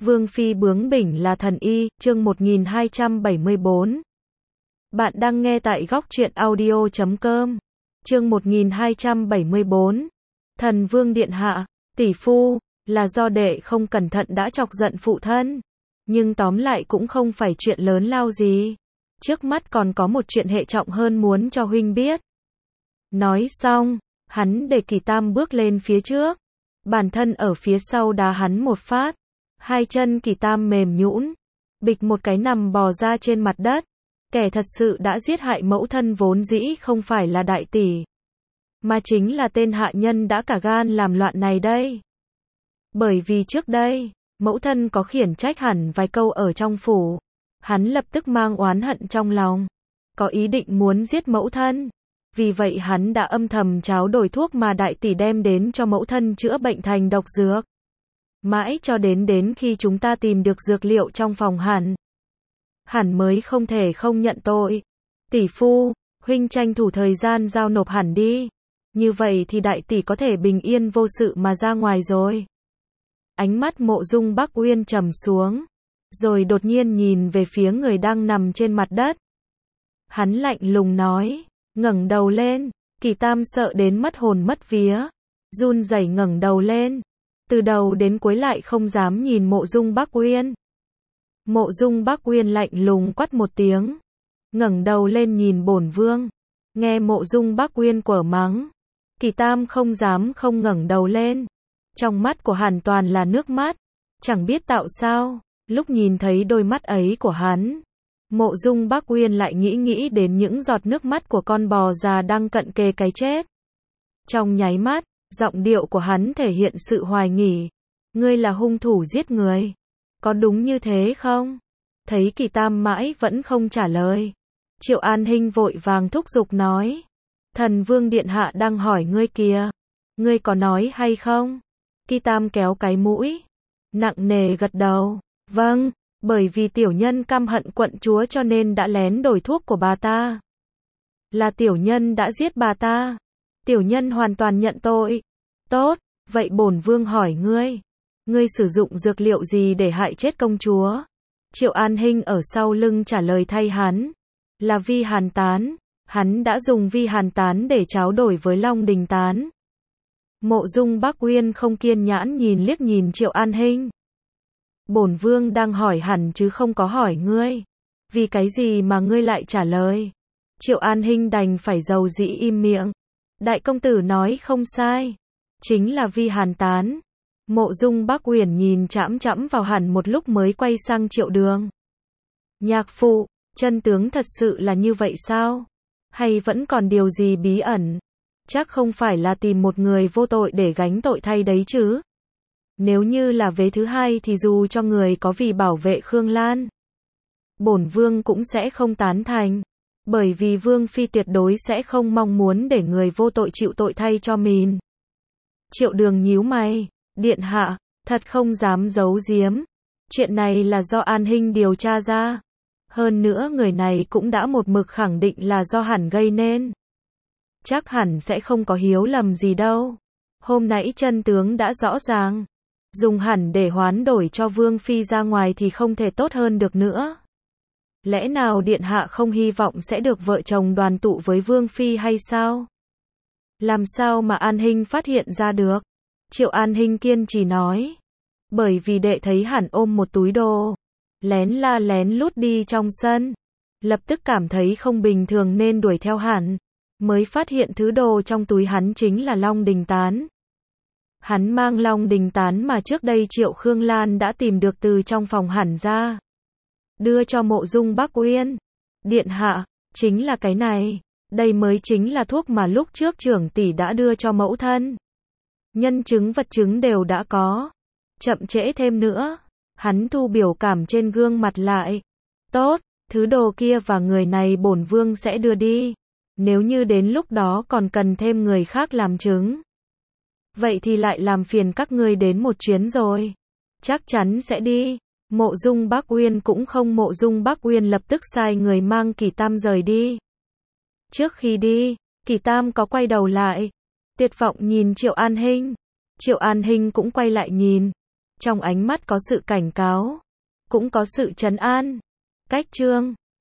Vương phi bướng bỉnh là thần y, chương 1274. Bạn đang nghe tại góc truyện audio.com. Chương 1274. Thần vương điện hạ, tỷ phu, là do đệ không cẩn thận đã chọc giận phụ thân. Nhưng tóm lại cũng không phải chuyện lớn lao gì. Trước mắt còn có một chuyện hệ trọng hơn muốn cho huynh biết. Nói xong, hắn để Kỳ Tam bước lên phía trước. Bản thân ở phía sau đá hắn một phát. Hai chân Kỳ Tam mềm nhũn, bịch một cái nằm bò ra trên mặt đất. Kẻ thật sự đã giết hại mẫu thân vốn dĩ không phải là đại tỷ, mà chính là tên hạ nhân đã cả gan làm loạn này đây. Bởi vì trước đây, mẫu thân có khiển trách hẳn vài câu ở trong phủ. Hắn lập tức mang oán hận trong lòng, có ý định muốn giết mẫu thân. Vì vậy hắn đã âm thầm tráo đổi thuốc mà đại tỷ đem đến cho mẫu thân chữa bệnh thành độc dược. Mãi cho đến khi chúng ta tìm được dược liệu trong phòng Hẳn mới không thể không nhận tội. Tỷ phu, huynh tranh thủ thời gian giao nộp hẳn đi. Như vậy thì đại tỷ có thể bình yên vô sự mà ra ngoài rồi. Ánh mắt Mộ Dung Bắc Uyên trầm xuống, rồi đột nhiên nhìn về phía người đang nằm trên mặt đất. Hắn lạnh lùng nói, ngẩng đầu lên. Kỳ Tam sợ đến mất hồn mất vía, run rẩy ngẩng đầu lên. Từ đầu đến cuối lại không dám nhìn Mộ Dung Bắc Uyên. Mộ Dung Bắc Uyên lạnh lùng quát một tiếng, ngẩng đầu lên nhìn bổn vương. Nghe Mộ Dung Bắc Uyên quở mắng, Kỳ Tam không dám không ngẩng đầu lên. Trong mắt của hắn toàn là nước mắt, chẳng biết tạo sao, lúc nhìn thấy đôi mắt ấy của hắn, Mộ Dung Bắc Uyên lại nghĩ đến những giọt nước mắt của con bò già đang cận kề cái chết. Trong nháy mắt, giọng điệu của hắn thể hiện sự hoài nghi. Ngươi là hung thủ giết người, có đúng như thế không? Thấy Kỳ Tam mãi vẫn không trả lời, Triệu An Hinh vội vàng thúc giục nói, thần vương điện hạ đang hỏi ngươi kìa, ngươi có nói hay không? Kỳ Tam kéo cái mũi, nặng nề gật đầu, vâng, bởi vì tiểu nhân căm hận quận chúa cho nên đã lén đổi thuốc của bà ta. Là tiểu nhân đã giết bà ta. Tiểu nhân hoàn toàn nhận tội. Tốt, vậy bổn vương hỏi ngươi sử dụng dược liệu gì để hại chết công chúa? Triệu An Hinh ở sau lưng trả lời thay hắn, là vi hàn tán, hắn đã dùng vi hàn tán để tráo đổi với Long Đình tán. Mộ Dung Bắc Uyên không kiên nhẫn liếc nhìn Triệu An Hinh. Bổn vương đang hỏi hẳn chứ không có hỏi ngươi. Vì cái gì mà ngươi lại trả lời? Triệu An Hinh đành phải dầu dĩ im miệng. Đại công tử nói không sai, chính là vi hàn tán. Mộ Dung Bắc Uyển nhìn chằm chằm vào hắn một lúc mới quay sang Triệu Đường. Nhạc phụ, chân tướng thật sự là như vậy sao? Hay vẫn còn điều gì bí ẩn? Chắc không phải là tìm một người vô tội để gánh tội thay đấy chứ? Nếu như là vế thứ hai thì dù cho người có vì bảo vệ Khương Lan, bổn vương cũng sẽ không tán thành. Bởi vì vương phi tuyệt đối sẽ không mong muốn để người vô tội chịu tội thay cho mình. Triệu Đường nhíu mày, điện hạ, thật không dám giấu giếm. Chuyện này là do An Hinh điều tra ra. Hơn nữa người này cũng đã một mực khẳng định là do hẳn gây nên. Chắc hẳn sẽ không có hiếu lầm gì đâu. Hôm nãy chân tướng đã rõ ràng. Dùng hẳn để hoán đổi cho vương phi ra ngoài thì không thể tốt hơn được nữa. Lẽ nào điện hạ không hy vọng sẽ được vợ chồng đoàn tụ với vương phi hay sao? Làm sao mà An Hinh phát hiện ra được? Triệu An Hinh kiên trì nói. Bởi vì đệ thấy hẳn ôm một túi đồ, lén lút đi trong sân. Lập tức cảm thấy không bình thường nên đuổi theo hẳn. Mới phát hiện thứ đồ trong túi hắn chính là Long Đình tán. Hắn mang Long Đình tán mà trước đây Triệu Khương Lan đã tìm được từ trong phòng hẳn ra, đưa cho Mộ Dung Bắc Uyên. Điện hạ, chính là cái này. Đây mới chính là thuốc mà lúc trước trưởng tỷ đã đưa cho mẫu thân. Nhân chứng vật chứng đều đã có. Chậm trễ thêm nữa. Hắn thu biểu cảm trên gương mặt lại. Tốt, thứ đồ kia và người này bổn vương sẽ đưa đi. Nếu như đến lúc đó còn cần thêm người khác làm chứng, vậy thì lại làm phiền các ngươi đến một chuyến rồi. Chắc chắn sẽ đi. Mộ Dung Bắc Uyên cũng không. Mộ Dung Bắc Uyên lập tức sai người mang Kỳ Tam rời đi. Trước khi đi, Kỳ Tam có quay đầu lại, tuyệt vọng nhìn Triệu An Hinh. Triệu An Hinh cũng quay lại nhìn. Trong ánh mắt có sự cảnh cáo, cũng có sự trấn an. Cách Chương